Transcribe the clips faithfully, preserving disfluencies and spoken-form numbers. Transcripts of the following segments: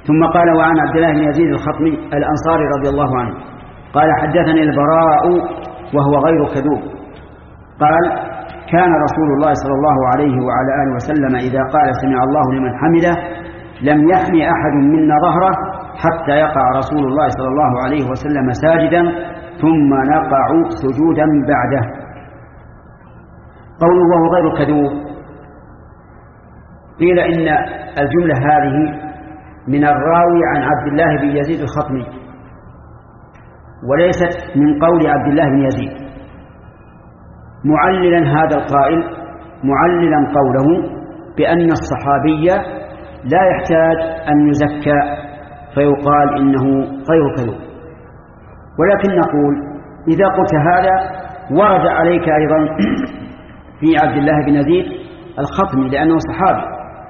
ثم قال: وعن عبد الله بن يزيد الخطمي الأنصاري رضي الله عنه قال: حدثني البراء وهو غير كذوب قال: كان رسول الله صلى الله عليه وعلى آله وسلم إذا قال سمع الله لمن حمده لم يحمي أحد منا ظهره حتى يقع رسول الله صلى الله عليه وسلم ساجدا ثم نقع سجودا بعده. قوله وهو غير كذوب، قيل إن الجملة هذه من الراوي عن عبد الله بن يزيد الخطمي وليست من قول عبد الله بن يزيد، معللا هذا القائل معللا قوله بأن الصحابي لا يحتاج أن يزكى فيقال إنه غير كذوب. ولكن نقول إذا قلت هذا ورد عليك أيضا في عبد الله بن يزيد الخطمي لأنه صحابي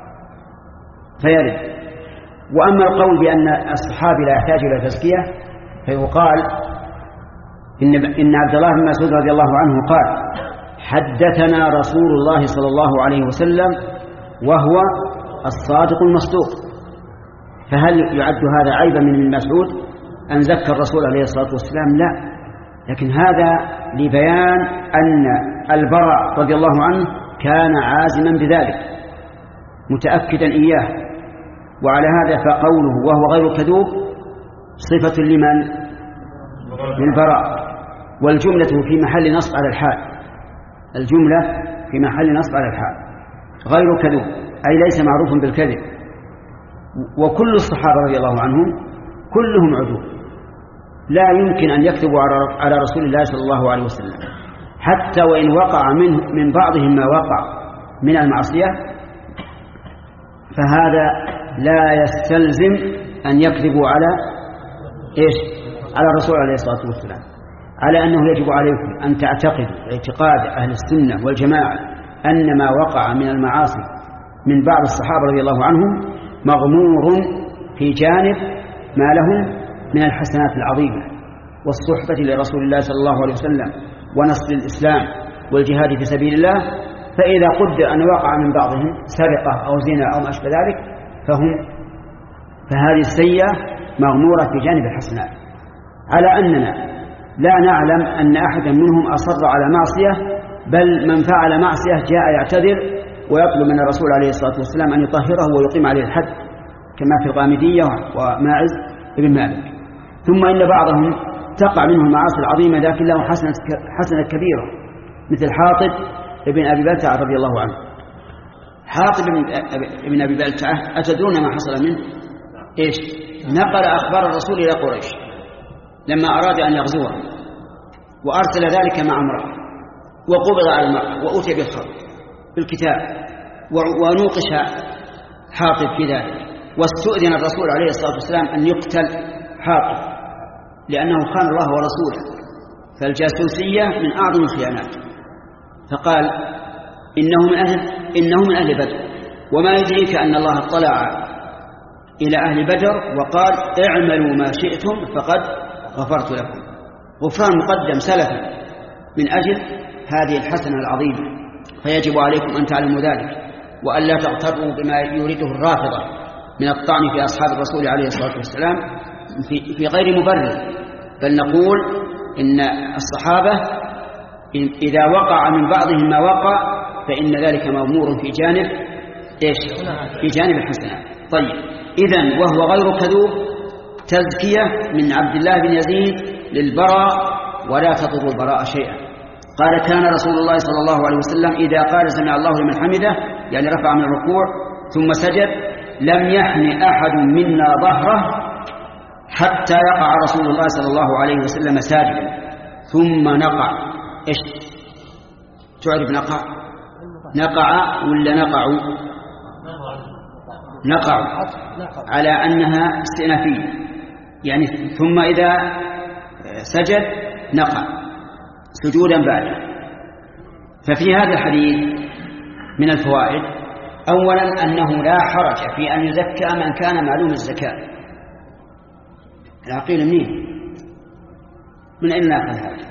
فيرد. وأما القول بأن الصحابي لا يحتاج إلى تزكية فيقال إن, إن عبد الله بن مسعود رضي الله عنه قال: حدثنا رسول الله صلى الله عليه وسلم وهو الصادق المصدوق. فهل يعد هذا عيبا من ابن مسعود أن زكى الرسول عليه الصلاة والسلام؟ لا، لكن هذا لبيان أن البراء رضي الله عنه كان عازما بذلك متأكدا إياه. وعلى هذا فقوله وهو غير كذوب صفة لمن؟ للبراء، والجملة في محل نصب على الحال، الجملة في محل نصب على الحال. غير كذوب أي ليس معروف بالكذب. وكل الصحابة رضي الله عنهم كلهم عدول، لا يمكن أن يكذبوا على رسول الله صلى الله عليه وسلم، حتى وإن وقع من, من بعضهم ما وقع من المعصية فهذا لا يستلزم أن يكذبوا على إيش؟ على الرسول عليه الصلاة والسلام. على أنه يجب عليكم أن تعتقدوا اعتقاد أهل السنة والجماعة أن ما وقع من المعاصي من بعض الصحابة رضي الله عنهم مغمور في جانب ما لهم من الحسنات العظيمة والصحبة لرسول الله صلى الله عليه وسلم ونصر الإسلام والجهاد في سبيل الله. فإذا قدر أن وقع من بعضهم سرقة أو زنا أو ما أشبه ذلك فهم فهذه السيئة مغمورة في جانب الحسنات، على أننا لا نعلم أن أحدا منهم أصر على معصية، بل من فعل معصية جاء يعتذر ويطلب من الرسول عليه الصلاة والسلام أن يطهره ويقيم عليه الحد كما في الغامدية وماعز ابن مالك. ثم إن بعضهم تقع منه المعاصي العظيمة لكن له حسنة, حسنة كبيرة مثل حاطب ابن أبي بلتعة رضي الله عنه. حاطب ابن أبي بلتعة أتدرون ما حصل منه؟ إيش؟ نقل أخبار الرسول إلى قريش لما أراد أن يغزوه، وأرسل ذلك مع امرأة وقبض على المرأة وأتي بالخبر بالكتاب ونوقش حاطب في ذلك، واستؤذن الرسول عليه الصلاة والسلام أن يقتل حاطب لأنه خان الله ورسوله، فالجاسوسية من أعظم الخيانات. فقال إنه من أهل, إنه من أهل بدر، وما يدريك أن الله اطلع إلى أهل بدر وقال اعملوا ما شئتم فقد غفرت لكم. غفران مقدم سلفا من أجل هذه الحسنة العظيمة، فيجب عليكم أن تعلموا ذلك وأن لا تغتروا بما يريده الرافضة من الطعن في أصحاب الرسول عليه الصلاة والسلام في, في غير مبرر، بل نقول إن الصحابة إذا وقع من بعضهم ما وقع فإن ذلك مأمور في جانب إيش؟ في جانب الحسنات. طيب، إذن وهو غير كذوب تزكية من عبد الله بن يزيد للبراء ولا تضر البراء شيئا. قال كان رسول الله صلى الله عليه وسلم إذا قال سمع الله لمن حمده يعني رفع من الركوع ثم سجد لم يحن أحد منا ظهره حتى يقع رسول الله صلى الله عليه وسلم ساجدا ثم نقع. إيش تعرف نقع؟ نقع ولا نقع؟ نقع على أنها استئنافية، يعني ثم إذا سجد نقع سجودا بعده. ففي هذا الحديث من الفوائد أولا أنه لا حرج في أن يزكى من كان معلوم الزكاة. العقيل منين؟ من أين نأخذ هذا؟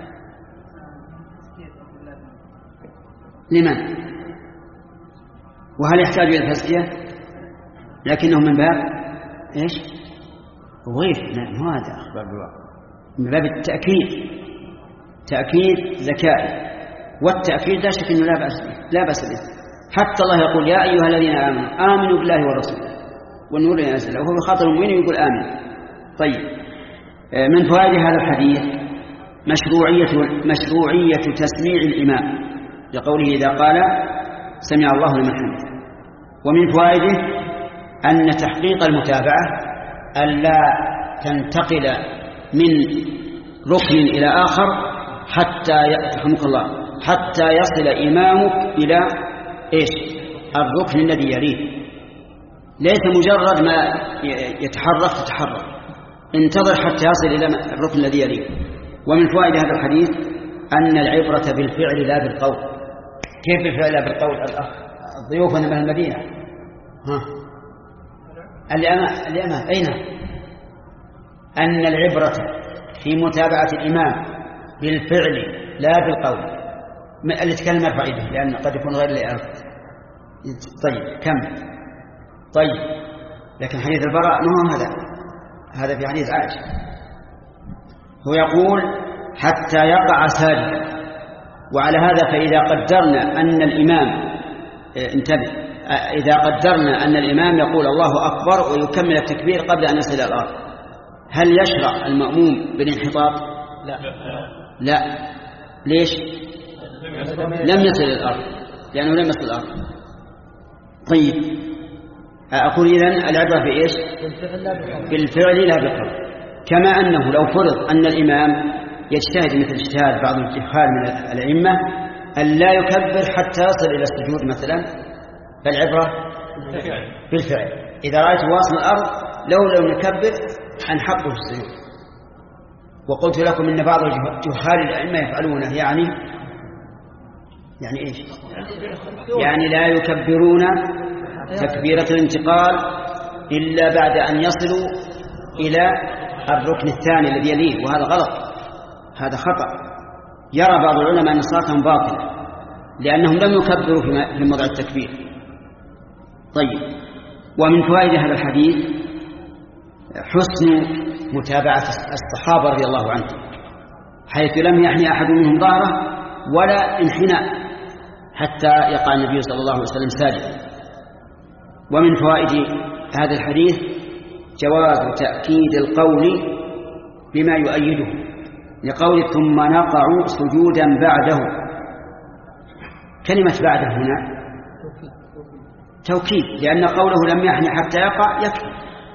لمن؟ وهل يحتاج إلى تزكية؟ لكنه من باب إيش وغير نعم هذا أخبار بالواقع من باب التأكيد تأكيد ذكائي والتأكيد لا شك أنه لا بأس لا بأس به حتى الله يقول يا أيها الذين آمنوا آمنوا بالله ورسوله والنور ينزل وهو بخاطر المؤمن يقول آمن. طيب من فوائد هذا الحديث مشروعية مشروعية تسميع الإمام لقوله إذا قال سمع الله لمن حمده. ومن فوائده أن تحقيق المتابعة ألا تنتقل من ركن إلى آخر حتى يرحمك الله حتى يصل إمامك إلى إيش الركن الذي يليه ليس مجرد ما يتحرك تتحرك انتظر حتى يصل إلى الركن الذي يليه. ومن فوائد هذا الحديث أن العبرة بالفعل لا بالقول. كيف بالفعل لا بالقول؟ الأخ الضيوف من المدينة ها الأمام الأمام أين أن العبرة في متابعة الإمام بالفعل لا بالقول. اللي تكلم ارفع يده لأن قد يكون غير اللي أعرف. طيب كم طيب لكن حديث البراء ما هو هذا هذا في حديث عائشة هو يقول حتى يقع ساجدا. وعلى هذا فإذا قدرنا أن الإمام انتبه إذا قدرنا أن الإمام يقول الله أكبر ويكمل التكبير قبل أن يصل إلى الأرض هل يشرع المأموم بالانحطاط؟ لا لا ليش؟ لم يصل إلى الأرض لأنه لم يصل الأرض. طيب أقول إذن العبرة بإيش؟ بالفعل لا بالقول. كما أنه لو فرض أن الإمام يجتهد مثل اجتهاد بعض الجهال من الأئمة أن لا يكبر حتى يصل إلى السجود مثلا فالعبرة بالفعل. إذا رأيت واصل الأرض لو لم نكبر عن حقه في السجود. وقلت لكم إن بعض جهال الأئمة يفعلونه يعني يعني إيش؟ يعني لا يكبرون تكبيرة الانتقال إلا بعد أن يصلوا إلى الركن الثاني الذي يليه وهذا غلط هذا خطأ. يرى بعض العلماء أن صلاتهم باطلة لأنهم لم يكبروا في موضع التكبير. طيب ومن فوائد هذا الحديث حسن متابعة الصحابة رضي الله عنهم حيث لم يحني أحد منهم ظهره ولا انحناء حتى يقع النبي صلى الله عليه وسلم ساجدا. ومن فوائد هذا الحديث جواز تأكيد القول بما يؤيده لقول ثم نقع سجودا بعده. كلمة بعده هنا توكيد لأن قوله لم يحن حتى يقع يكفي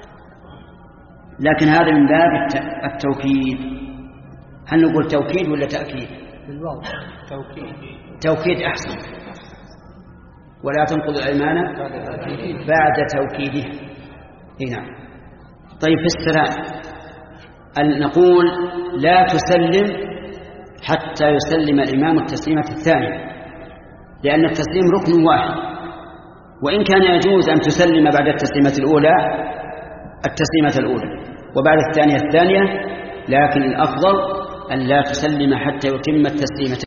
لكن هذا من باب التوكيد. هل نقول توكيد ولا تأكيد؟ توكيد توكيد أحسن ولا تنقض الأيمان بعد توكيده. نعم. طيب في السلام نقول لا تسلم حتى يسلم الإمام التسليمة الثانية لأن التسليم ركن واحد وإن كان يجوز أن تسلم بعد التسليمة الأولى التسليمة الأولى وبعد الثانية الثانية لكن الأفضل أن لا تسلم حتى يتم التسليمة